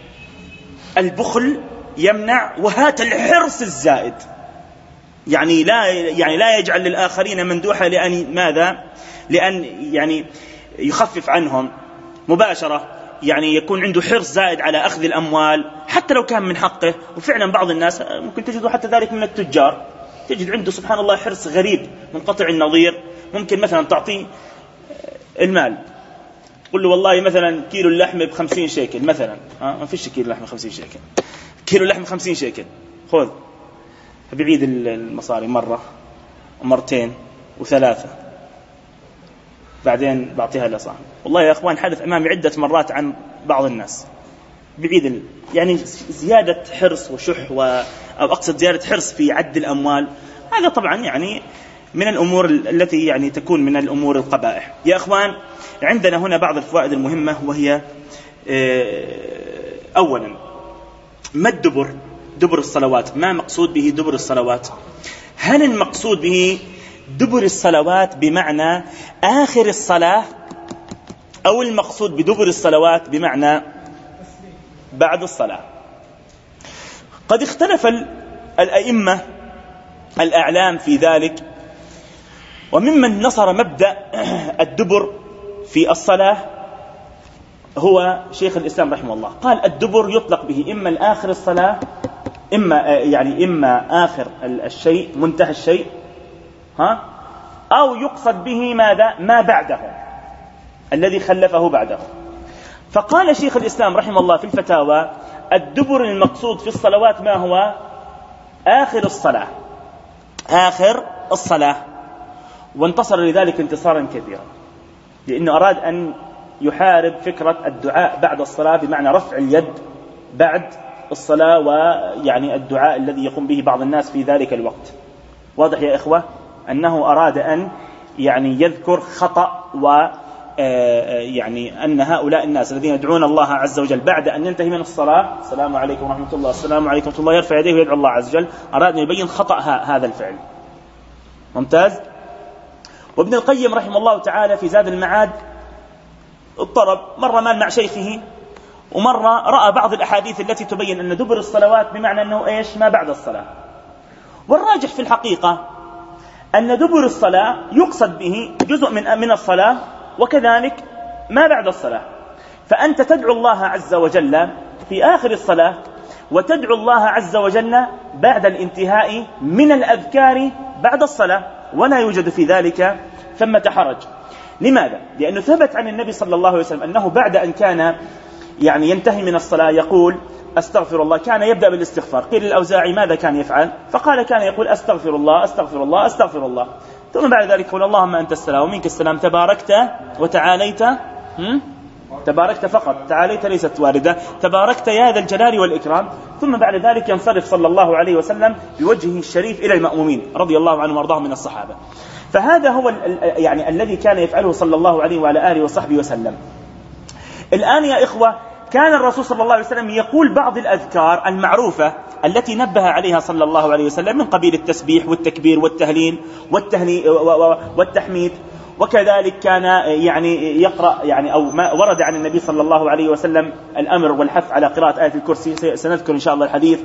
البخل يمنع وهات الحرص الزائد، يعني لا يجعل للآخرين مندوحة، لأن ماذا؟ لأن يعني يخفف عنهم مباشرة، يعني يكون عنده حرص زائد على أخذ الأموال حتى لو كان من حقه. وفعلا بعض الناس ممكن تجده حتى ذلك من التجار، تجد عنده سبحان الله حرص غريب منقطع النظير. ممكن مثلا تعطيه المال، تقول له: والله مثلا كيلو اللحم ب50 شيكل مثلا، ما فيش كيلو لحم 50 شيكل، كيلو لحم 50 شيكل، خذ. فبيعيد المصاري مرة ومرتين وثلاثة، بعدين بعطيها لصاحب. والله يا أخوان حدث أمامي عدة مرات عن بعض الناس، بعيد يعني زيادة حرص وشح أو أقصد زيادة حرص في عد الأموال، هذا طبعا يعني من الأمور التي يعني تكون من الأمور القبائح. يا أخوان، عندنا هنا بعض الفوائد المهمة، وهي أولا ما دبر الصلوات؟ ما مقصود به دبر الصلوات؟ هل المقصود به دبر الصلوات بمعنى آخر الصلاة، أو المقصود بدبر الصلوات بمعنى بعد الصلاة؟ قد اختلف الأئمة الأعلام في ذلك، وممن نصر مبدأ الدبر في الصلاة هو شيخ الإسلام رحمه الله. قال الدبر يطلق به إما الآخر الصلاة، إما آخر الشيء، منتهى الشيء، أو يقصد به ماذا؟ ما بعده، الذي خلفه بعده. فقال شيخ الإسلام رحمه الله في الفتاوى الدبر المقصود في الصلوات ما هو؟ آخر الصلاة، آخر الصلاة. وانتصر لذلك انتصارا كبيرا، لأنه أراد أن يحارب فكرة الدعاء بعد الصلاة بمعنى رفع اليد بعد الصلاة، ويعني الدعاء الذي يقوم به بعض الناس في ذلك الوقت. واضح يا إخوة أنه أراد أن يعني يذكر خطأ، يعني أن هؤلاء الناس الذين يدعون الله عز وجل بعد أن ينتهي من الصلاة السلام عليكم ورحمة الله، السلام عليكم ورحمة الله، يرفع يديه ويدعو الله عز وجل، أراد أن يبين خطأ هذا الفعل. ممتاز. وابن القيم رحمه الله تعالى في زاد المعاد اضطرب، مرة مال مع شيخه، ومرة رأى بعض الأحاديث التي تبين أن دبر الصلوات بمعنى أنه إيش؟ ما بعد الصلاة. والراجح في الحقيقة أن دبر الصلاة يقصد به جزء من الصلاة، وكذلك ما بعد الصلاة. فأنت تدعو الله عز وجل في آخر الصلاة، وتدعو الله عز وجل بعد الانتهاء من الأذكار بعد الصلاة، ولا يوجد في ذلك ثمة حرج. لماذا؟ لأنه ثبت عن النبي صلى الله عليه وسلم أنه بعد أن كان يعني ينتهي من الصلاة يقول أستغفر الله، كان يبدأ بالاستغفار. قيل الأوزاعي ماذا كان يفعل؟ فقال كان يقول أستغفر الله أستغفر الله أستغفر الله، ثم بعد ذلك يقول اللهم أنت السلام ومنك السلام، تباركت وتعاليت. تباركت فقط، تعاليت ليست واردة، تباركت يا ذا الجلال والإكرام. ثم بعد ذلك ينصرف صلى الله عليه وسلم بوجهه الشريف إلى المأمومين رضي الله عنهم وارضاهم من الصحابة. فهذا هو يعني الذي كان يفعله صلى الله عليه وعلى آله وصحبه وسلم. الآن يا إخوة، كان الرسول صلى الله عليه وسلم يقول بعض الأذكار المعروفة التي نبه عليها صلى الله عليه وسلم، من قبيل التسبيح والتكبير والتهليل والتحميد. وكذلك كان يعني يقرأ يعني أو ما ورد عن النبي صلى الله عليه وسلم الأمر والحث على قراءة آية الكرسي، سنذكر إن شاء الله الحديث،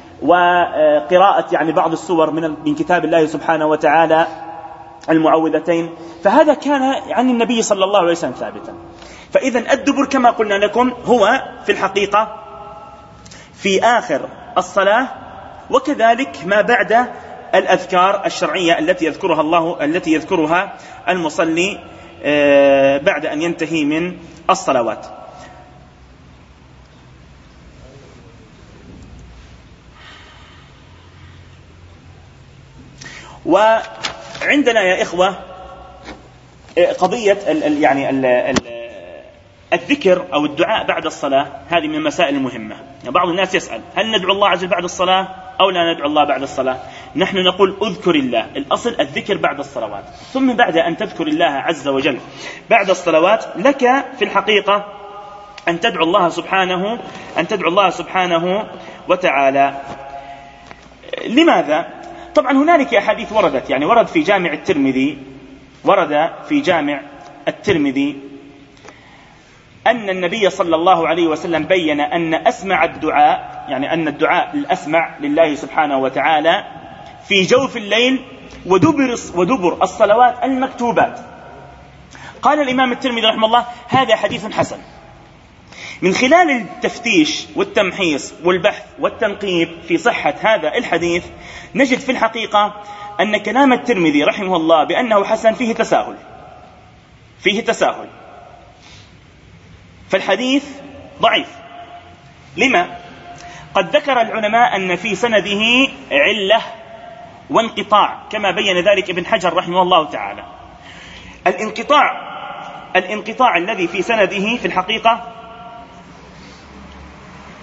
وقراءة يعني بعض السور من كتاب الله سبحانه وتعالى، المعوذتين. فهذا كان عن النبي صلى الله عليه وسلم ثابتا. فإذا الدبر كما قلنا لكم هو في الحقيقة في آخر الصلاة، وكذلك ما بعد الأذكار الشرعية التي يذكرها المصلي بعد أن ينتهي من الصلوات. وعندنا يا إخوة قضية الذكر أو الدعاء بعد الصلاة، هذه من المسائل المهمة. بعض الناس يسأل هل ندعو الله عز وجل بعد الصلاة أو لا ندعو الله بعد الصلاة؟ نحن نقول أذكر الله، الأصل الذكر بعد الصلوات، ثم بعد أن تذكر الله عز وجل بعد الصلوات لك في الحقيقة أن تدعو الله سبحانه وتعالى. لماذا؟ طبعا هنالك أحاديث وردت، يعني ورد في جامع الترمذي أن النبي صلى الله عليه وسلم بين أن أسمع الدعاء، يعني أن الدعاء الأسمع لله سبحانه وتعالى في جوف الليل ودبر الصلوات المكتوبات. قال الإمام الترمذي رحمه الله هذا حديث حسن. من خلال التفتيش والتمحيص والبحث والتنقيب في صحة هذا الحديث نجد في الحقيقة أن كلام الترمذي رحمه الله بأنه حسن فيه تساهل، فالحديث ضعيف. لما؟ قد ذكر العلماء أن في سنده علة وانقطاع، كما بين ذلك ابن حجر رحمه الله تعالى. الانقطاع الذي في سنده في الحقيقة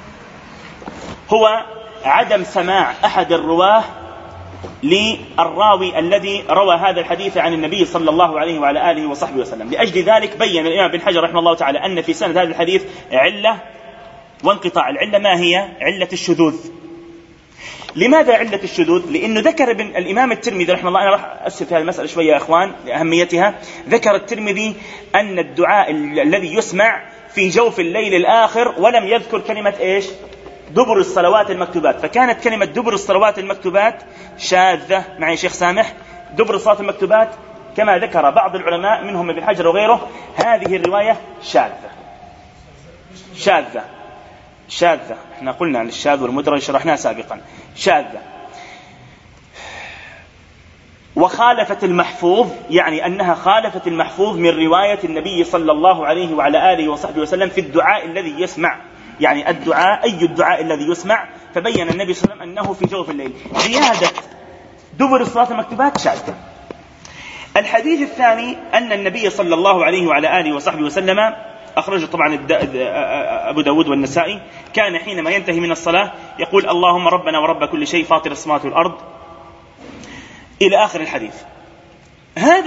هو عدم سماع أحد الرواه للراوي الذي روى هذا الحديث عن النبي صلى الله عليه وعلى آله وصحبه وسلم. لأجل ذلك بين الإمام بن حجر رحمه الله تعالى أن في سند هذا الحديث علة وانقطاع. العلة ما هي؟ علة الشذوذ. لماذا علة الشذوذ؟ لأنه ذكر الإمام الترمذي رحمه الله، أنا راح أسف في هذه المسألة شوية يا إخوان لأهميتها. ذكر الترمذي أن الدعاء الذي يسمع في جوف الليل الآخر، ولم يذكر كلمة إيش؟ دبر الصلوات المكتوبات. فكانت كلمة دبر الصلوات المكتوبات شاذة. معي شيخ سامح؟ دبر الصلوات المكتوبات كما ذكر بعض العلماء منهم ابن حجر وغيره، هذه الرواية شاذة. احنا قلنا عن الشاذ والمدرج شرحناه سابقا. شاذة وخالفت المحفوظ، يعني أنها خالفت المحفوظ من رواية النبي صلى الله عليه وعلى آله وصحبه وسلم في الدعاء الذي يسمع، يعني الدعاء الذي يسمع. فبين النبي صلى الله عليه وسلم أنه في جوف الليل. زيادة دبر الصلاة المكتوبات شاذة. الحديث الثاني أن النبي صلى الله عليه وعلى آله وصحبه وسلم، أخرجه طبعا أبو داود والنسائي، كان حينما ينتهي من الصلاة يقول اللهم ربنا ورب كل شيء فاطر السماوات والأرض إلى آخر الحديث. هذا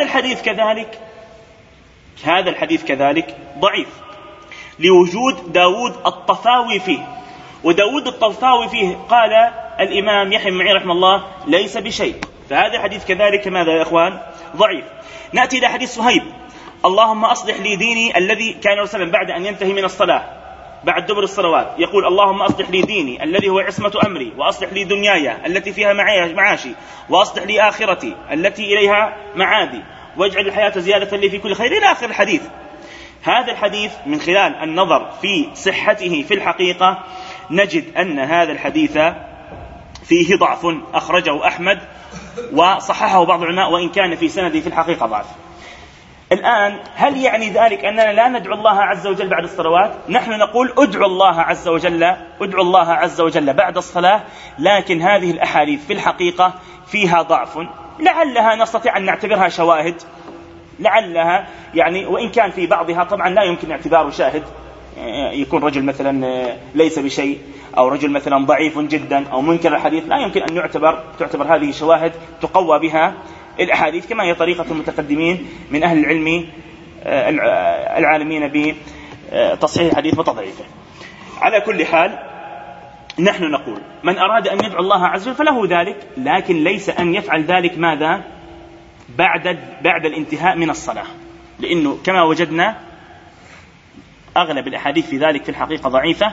الحديث كذلك ضعيف لوجود داود الطفاوي فيه. وداود الطفاوي فيه قال الإمام يحيى بن معين رحمه الله ليس بشيء. فهذا الحديث كذلك ماذا يا إخوان؟ ضعيف. نأتي إلى حديث صهيب اللهم أصلح لي ديني الذي كان رسلا بعد أن ينتهي من الصلاة بعد دبر الصلوات يقول اللهم أصلح لي ديني الذي هو عصمة أمري، وأصلح لي دنياي التي فيها معاشي، وأصلح لي آخرتي التي إليها معادي، واجعل الحياة زيادة لي في كل خير إلى آخر الحديث. هذا الحديث من خلال النظر في صحته في الحقيقة نجد أن هذا الحديث فيه ضعف، أخرجه أحمد وصححه بعض العلماء، وإن كان في سنده في الحقيقة ضعف. الآن هل يعني ذلك أننا لا ندعو الله عز وجل بعد الصلوات؟ نحن نقول ادعوا الله عز وجل بعد الصلاة، لكن هذه الأحاديث في الحقيقة فيها ضعف، لعلها نستطيع أن نعتبرها شواهد، لعلها يعني، وإن كان في بعضها طبعا لا يمكن اعتباره شاهد، يكون رجل مثلا ليس بشيء، أو رجل مثلا ضعيف جدا أو منكر الحديث، لا يمكن أن تعتبر هذه شواهد تقوى بها الأحاديث، كما هي طريقة المتقدمين من أهل العلم العالمين بتصحيح الحديث وتضعيفه. على كل حال نحن نقول من أراد أن يدعو الله عز وجل فله ذلك، لكن ليس أن يفعل ذلك ماذا؟ بعد الانتهاء من الصلاة، لأنه كما وجدنا أغلب الأحاديث في ذلك في الحقيقة ضعيفة.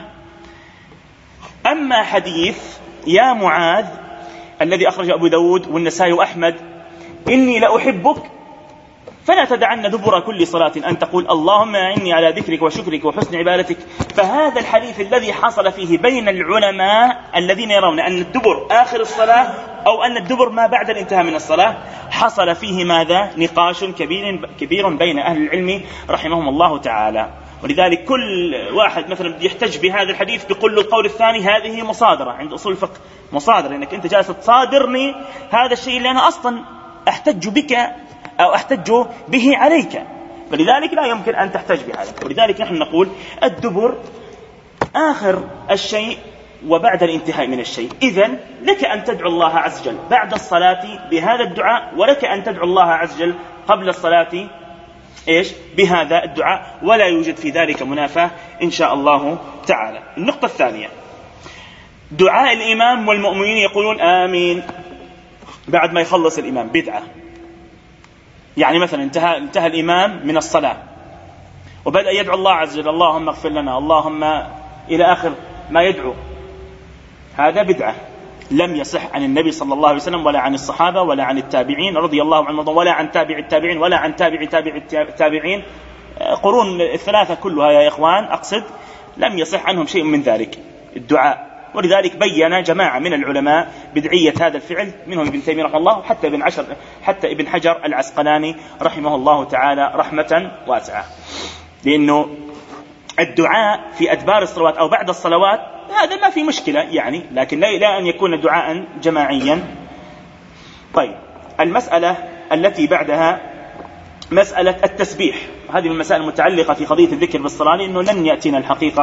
أما حديث يا معاذ الذي أخرج أبو داود والنسائي وأحمد إني لأحبك فلا تدعن دبر كل صلاة أن تقول اللهم أعني على ذكرك وشكرك وحسن عبادتك، فهذا الحديث الذي حصل فيه بين العلماء الذين يرون أن الدبر آخر الصلاة أو أن الدبر ما بعد الانتهاء من الصلاة، حصل فيه ماذا؟ نقاش كبير بين أهل العلم رحمهم الله تعالى. ولذلك كل واحد مثلا يحتج بهذا الحديث بيقول له القول الثاني هذه مصادرة عند أصول الفقه، مصادرة إنك أنت جالس تصادرني هذا الشيء اللي أنا أصلا أحتج بك أو أحتج به عليك، فلذلك لا يمكن أن تحتج بهذا. ولذلك نحن نقول الدبر آخر الشيء وبعد الانتهاء من الشيء. إذن لك أن تدعو الله عز وجل بعد الصلاة بهذا الدعاء، ولك أن تدعو الله عز وجل قبل الصلاة بهذا الدعاء، ولا يوجد في ذلك منافاة إن شاء الله تعالى. النقطة الثانية دعاء الإمام والمؤمنين يقولون آمين بعد ما يخلص الإمام، بدعة. يعني مثلا انتهى الإمام من الصلاة وبدأ يدعو الله عز وجل اللهم اغفر لنا اللهم إلى آخر ما يدعو، هذا بدعة لم يصح عن النبي صلى الله عليه وسلم ولا عن الصحابة ولا عن التابعين رضي الله عنهم ولا عن تابع التابعين ولا عن تابع التابعين، قرون الثلاثة كلها يا إخوان أقصد، لم يصح عنهم شيء من ذلك الدعاء. ولذلك بين جماعة من العلماء بدعية هذا الفعل، منهم ابن تيمية رحمه الله حتى ابن حجر العسقلاني رحمه الله تعالى رحمة واسعة، لأنه الدعاء في أدبار الصلوات أو بعد الصلوات هذا ما في مشكلة يعني، لكن لا أن يكون دعاء جماعيا. طيب المسألة التي بعدها مسألة التسبيح، هذه المسائل المتعلقة في قضية الذكر بالصلاة، لأنه لن يأتينا الحقيقة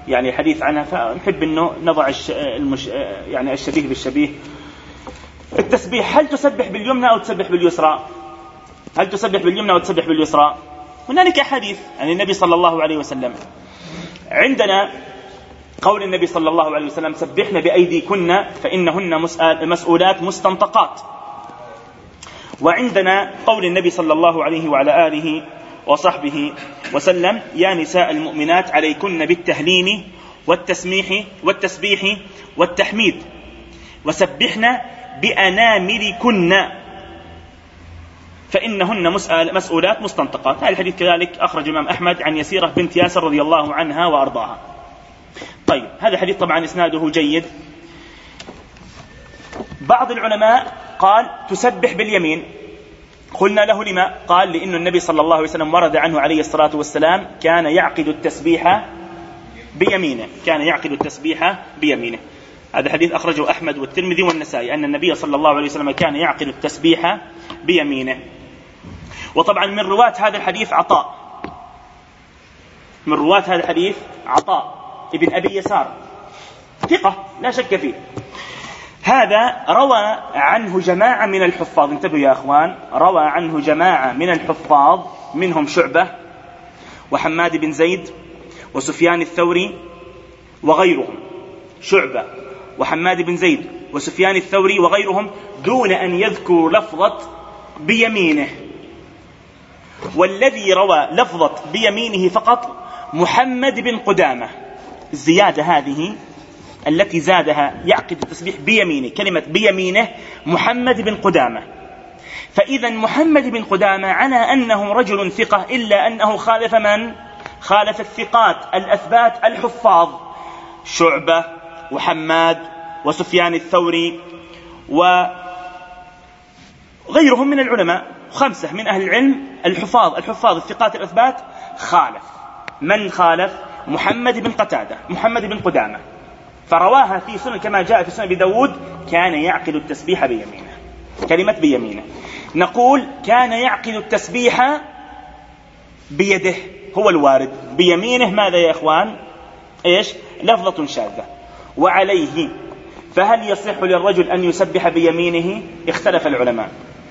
يعني الحديث عنها، فنحب أنه نضع يعني الشبيه بالشبيه. التسبيح، هل تسبح باليمنى أو تسبح باليسرى؟ هل تسبح باليمنى أو تسبح باليسرى؟ هنالك حديث عن النبي صلى الله عليه وسلم. عندنا قول النبي صلى الله عليه وسلم: سبحن بأيديكن فإنهن مسؤولات مستنطقات. وعندنا قول النبي صلى الله عليه وعلى آله وصحبه وسلم: يا نساء المؤمنات عليكن بالتهليل والتسبيح والتحميد وسبحن بأناملكن فإنهن مسؤولات مستنطقات. هذا الحديث كذلك أخرج الإمام أحمد عن يسيرة بنت ياسر رضي الله عنها وأرضاها. طيب، هذا الحديث طبعا إسناده جيد. بعض العلماء قال تسبح باليمين. قلنا له لما؟ قال لأن النبي صلى الله عليه وسلم ورد عنه عليه الصلاة والسلام كان يعقد التسبيح بيمينه، كان يعقد التسبيح بيمينه. هذا حديث أخرجه أحمد والترمذي والنسائي أن النبي صلى الله عليه وسلم كان يعقد التسبيح بيمينه. وطبعا من رواة هذا الحديث عطاء، من رواة هذا الحديث عطاء ابن أبي يسار، ثقة لا شك فيه. هذا روى عنه جماعة من الحفاظ، انتبهوا يا أخوان، روى عنه جماعة من الحفاظ، منهم شعبة وحماد بن زيد وسفيان الثوري وغيرهم. شعبة وحماد بن زيد وسفيان الثوري وغيرهم، دون أن يذكروا لفظة بيمينه. والذي روى لفظة بيمينه فقط محمد بن قدامة. الزيادة هذه التي زادها يعقد التسبيح بيمينه، كلمة بيمينه، محمد بن قدامة. فإذا محمد بن قدامة على أنه رجل ثقة، إلا أنه خالف من؟ خالف الثقات الأثبات الحفاظ، شعبة وحماد وسفيان الثوري وغيرهم من العلماء، 5 من أهل العلم الحفاظ الثقات الأثبات. خالف من؟ خالف محمد بن قتادة، محمد بن قدامة، فرواها في سنن كما جاء في سنن أبي داود كان يعقد التسبيح بيمينه. كلمة بيمينه، نقول كان يعقد التسبيح بيده، هو الوارد. بيمينه ماذا يا إخوان؟ إيش؟ لفظة شاذة. وعليه فهل يصح للرجل أن يسبح بيمينه؟ اختلف العلماء.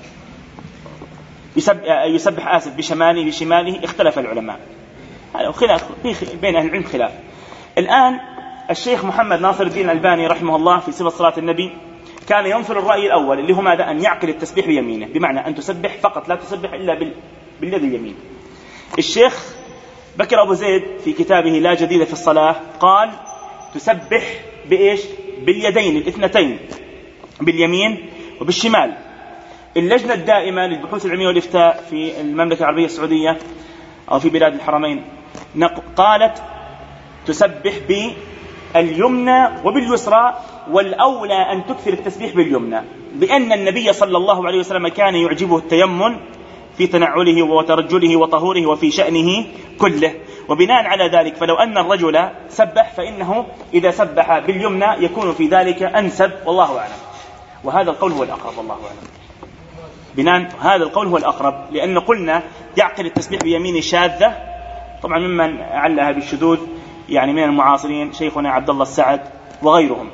يسبح بشماله اختلف العلماء، هذا خلاف بين أهل العلم، خلاف. الآن الشيخ محمد ناصر الدين الألباني رحمه الله في صفة صلاة النبي كان ينصر الرأي الأول اللي هو ماذا؟ أن يعقل التسبيح بيمينه، بمعنى أن تسبح فقط، لا تسبح إلا باليد اليمين. الشيخ بكر أبو زيد في كتابه لا جديد في الصلاة قال تسبح بإيش؟ باليدين الاثنتين، باليمين وبالشمال. اللجنة الدائمة للبحوث العلمية والإفتاء في المملكة العربية السعودية أو في بلاد الحرمين قالت تسبح باليمنى وباليسرى، والأولى أن تكثر التسبيح باليمنى، لأن النبي صلى الله عليه وسلم كان يعجبه التيمن في تنعله وترجله وطهوره وفي شأنه كله. وبناء على ذلك فلو أن الرجل سبح فإنه إذا سبح باليمنى يكون في ذلك أنسب، والله أعلم. وهذا القول هو الأقرب، والله أعلم. بناء هذا القول هو الأقرب، لأن قلنا يعقل التسبيح بيمين شاذة، طبعا ممن علها بالشذوذ يعني من المعاصرين شيخنا عبد الله السعد وغيرهم.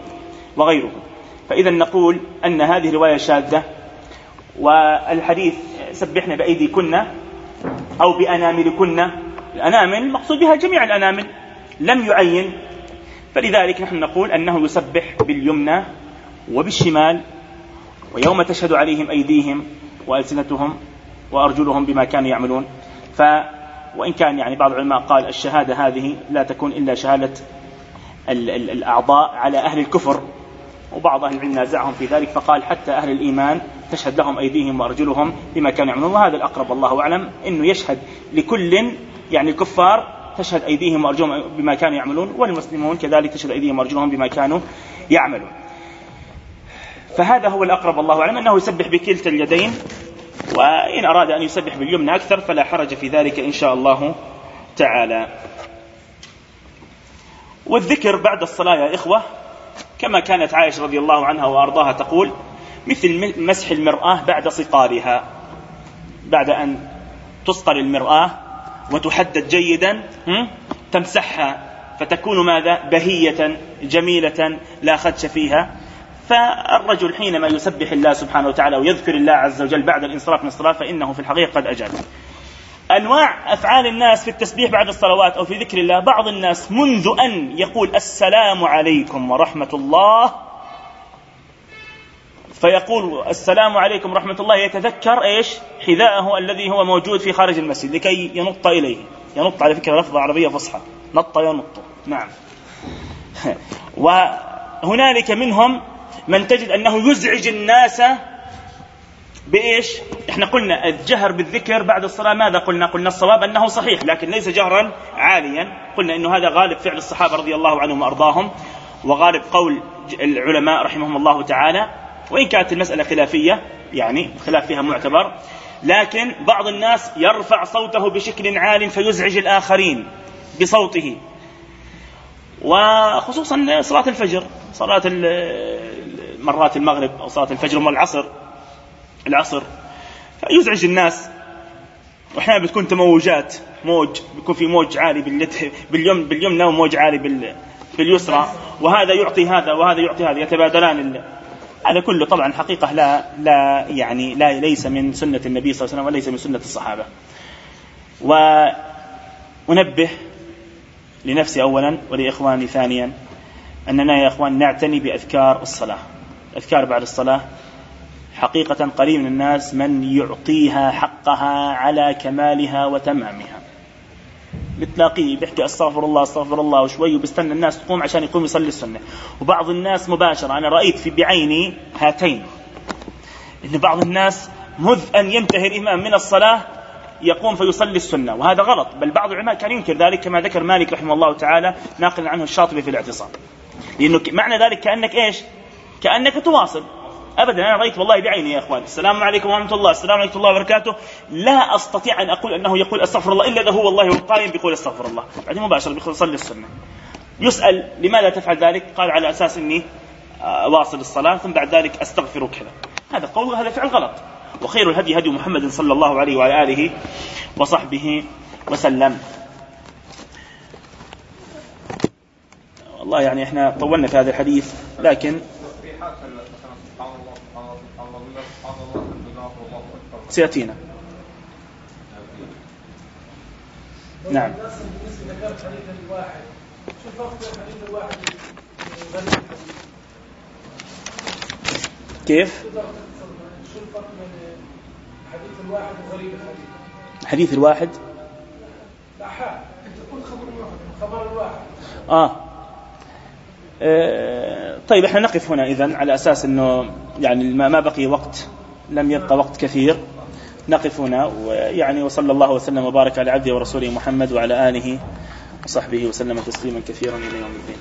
فإذا نقول أن هذه رواية شاذة، والحديث سبحنا بأيديكن أو بأناملكن، الأنامل مقصود بها جميع الأنامل، لم يعين، فلذلك نحن نقول أنه يسبح باليمنى وبالشمال. ويوم تشهد عليهم أيديهم وألسنتهم وأرجلهم بما كانوا يعملون. وإن كان يعني بعض العلماء قال الشهادة هذه لا تكون إلا شهادة الأعضاء على أهل الكفر، وبعض أهل العلم نازعهم في ذلك فقال حتى أهل الإيمان تشهد لهم أيديهم وأرجلهم بما كانوا يعملون. وهذا الأقرب الله أعلم، إنه يشهد لكل، يعني الكفار تشهد أيديهم وأرجلهم بما كانوا يعملون، والمسلمون كذلك تشهد أيديهم وأرجلهم بما كانوا يعملون. فهذا هو الأقرب الله أعلم، أنه يسبح بكلتا اليدين، وإن أراد أن يسبح باليمنى أكثر فلا حرج في ذلك إن شاء الله تعالى. والذكر بعد الصلاة يا إخوة كما كانت عائشة رضي الله عنها وأرضاها تقول مثل مسح المرآة بعد صقالها، بعد أن تصقل المرآة وتحدد جيدا تمسحها فتكون ماذا؟ بهية جميلة لا خدش فيها. فالرجل حينما يسبح الله سبحانه وتعالى ويذكر الله عز وجل بعد الانصراف من الصلاة فإنه في الحقيقة قد أجاب. أنواع أفعال الناس في التسبيح بعد الصلوات أو في ذكر الله: بعض الناس منذ أن يقول السلام عليكم ورحمة الله فيقول السلام عليكم ورحمة الله يتذكر إيش؟ حذاءه الذي هو موجود في خارج المسجد لكي ينط إليه. ينط على فكرة لفظة عربية فصحى، نط ينط. نعم. وهنالك منهم من تجد أنه يزعج الناس بإيش؟ إحنا قلنا الجهر بالذكر بعد الصلاة ماذا قلنا الصواب أنه صحيح لكن ليس جهرا عاليا. قلنا أنه هذا غالب فعل الصحابة رضي الله عنهم وأرضاهم وغالب قول العلماء رحمهم الله تعالى، وإن كانت المسألة خلافية يعني خلاف فيها معتبر، لكن بعض الناس يرفع صوته بشكل عال فيزعج الآخرين بصوته، وخصوصا صلاة الفجر، صلاة مرات المغرب أو صلاة الفجر والعصر فيزعج الناس. وأحيانا بتكون تموجات، بيكون في موج عالي باليمنى وموج عالي باليسرى، وهذا يعطي هذا وهذا يعطي هذا، يتبادلان. هذا كله طبعا حقيقة لا ليس من سنة النبي صلى الله عليه وسلم وليس من سنة الصحابة. وأنبه لنفسي أولا ولإخواني ثانيا أننا يا إخوان نعتني بأذكار الصلاة. أذكار بعد الصلاة حقيقة قليل من الناس من يعطيها حقها على كمالها وتمامها. بتلاقيه بيحكي استغفر الله وشوي وبستنى الناس تقوم عشان يقوم يصلي السنة. وبعض الناس مباشرة أنا رأيت بعيني هاتين إن بعض الناس مذ أن ينتهي الإمام من الصلاة يقوم فيصلي السنة، وهذا غلط. بل بعض العلماء كان ينكر ذلك كما ذكر مالك رحمه الله تعالى ناقل عنه الشاطبي في الاعتصام، لأنه معنى ذلك كأنك تواصل. أبدا، أنا رأيت والله بعيني يا أخوان السلام عليكم ورحمة الله، السلام عليكم الله وبركاته، لا أستطيع أن أقول أنه يقول أستغفر الله إلا إذا هو والله القائم بيقول أستغفر الله، بعدين مباشرة بيصلي السنة. يسأل لماذا تفعل ذلك؟ قال على أساس أني واصل الصلاة ثم بعد ذلك أستغفر كذا. هذا قول، هذا فعل غلط. وخير الهدي هدي محمد صلى الله عليه وعلى آله وصحبه وسلم. والله يعني إحنا طولنا في هذا الحديث لكن سيأتينا. نعم. كيف؟ حديث الواحد طيب احنا نقف هنا إذن على أساس أنه يعني ما بقي وقت، لم يبقى وقت كثير، نقف هنا ويعني وصلى الله وسلم وبارك على عبده ورسوله محمد وعلى آله وصحبه وسلم تسليما كثيرا إلى يوم الدين.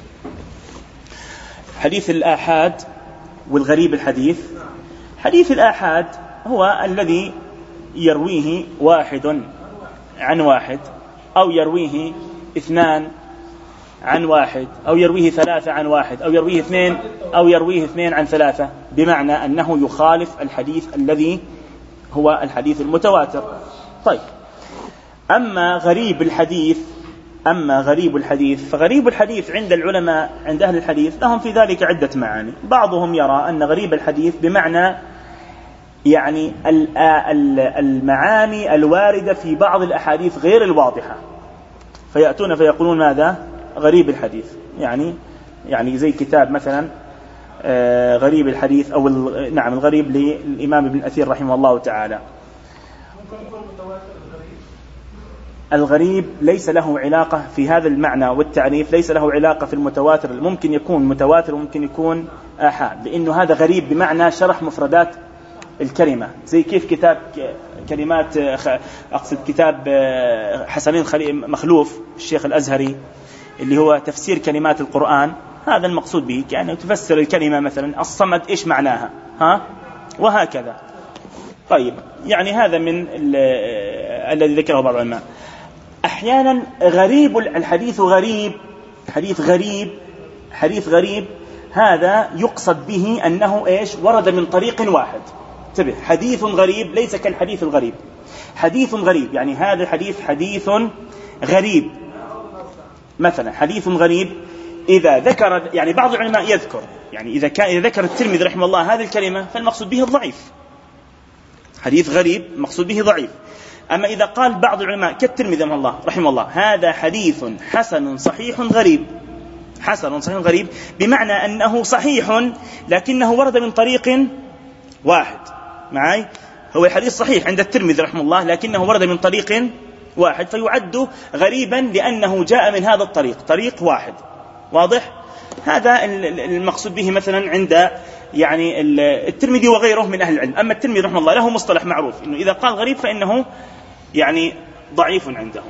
حديث الآحاد والغريب الحديث. حديث الآحاد هو الذي يرويه واحد عن واحد، أو يرويه اثنان عن واحد، أو يرويه ثلاثة عن واحد، أو يرويه اثنين عن ثلاثة، بمعنى أنه يخالف الحديث الذي هو الحديث المتواتر. طيب، أما غريب الحديث فغريب الحديث عند العلماء، عند أهل الحديث، لهم في ذلك عدة معاني. بعضهم يرى أن غريب الحديث بمعنى يعني المعاني الواردة في بعض الأحاديث غير الواضحة، فيأتون فيقولون ماذا؟ غريب الحديث. يعني زي كتاب مثلا غريب الحديث أو نعم الغريب للإمام ابن أثير رحمه الله تعالى. الغريب ليس له علاقة في هذا المعنى والتعريف، ليس له علاقة في المتواتر، ممكن يكون متواتر وممكن يكون آحاد، لأنه هذا غريب بمعنى شرح مفردات الكلمة. زي كيف كتاب كلمات أقصد كتاب حسنين مخلوف الشيخ الأزهري اللي هو تفسير كلمات القرآن، هذا المقصود به كأنه تفسر الكلمة مثلا الصمد إيش معناها وهكذا. طيب، يعني هذا من الذي ذكره بعض العلماء. أحيانا غريب الحديث حديث غريب هذا يقصد به أنه إيش؟ ورد من طريق واحد. انتبه، حديث غريب ليس كالحديث الغريب. حديث غريب يعني هذا الحديث حديث غريب. مثلا حديث غريب إذا ذكر، يعني بعض العلماء يذكر، يعني إذا ذكر الترمذي رحمه الله هذه الكلمة فالمقصود به الضعيف، حديث غريب مقصود به ضعيف. أما إذا قال بعض العلماء كالترمذي رحمه الله هذا حديث حسن صحيح غريب، حسن صحيح غريب بمعنى أنه صحيح لكنه ورد من طريق واحد، معي؟ هو الحديث صحيح عند الترمذي رحمه الله لكنه ورد من طريق واحد فيعد غريبا لأنه جاء من هذا الطريق، طريق واحد، واضح؟ هذا المقصود به مثلا عند يعني الترمذي وغيره من أهل العلم. أما الترمذي رحمه الله له مصطلح معروف إنه إذا قال غريب فإنه يعني ضعيف عنده.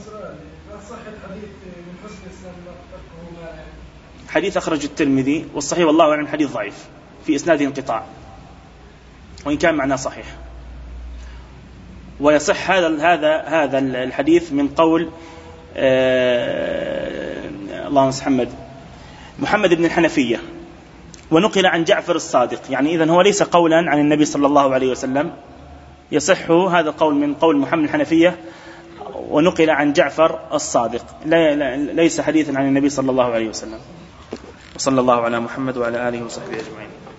حديث أخرج الترمذي والصحيح والله أعلم حديث ضعيف في إسناده انقطاع وإن كان معناه صحيح، ويصح هذا الحديث من قول اللهم محمد بن الحنفية، ونقل عن جعفر الصادق، يعني إذن هو ليس قولا عن النبي صلى الله عليه وسلم، يصح هذا القول من قول محمد الحنفية ونقل عن جعفر الصادق، ليس حديثا عن النبي صلى الله عليه وسلم. وصلى الله على محمد وعلى آله وصحبه أجمعين.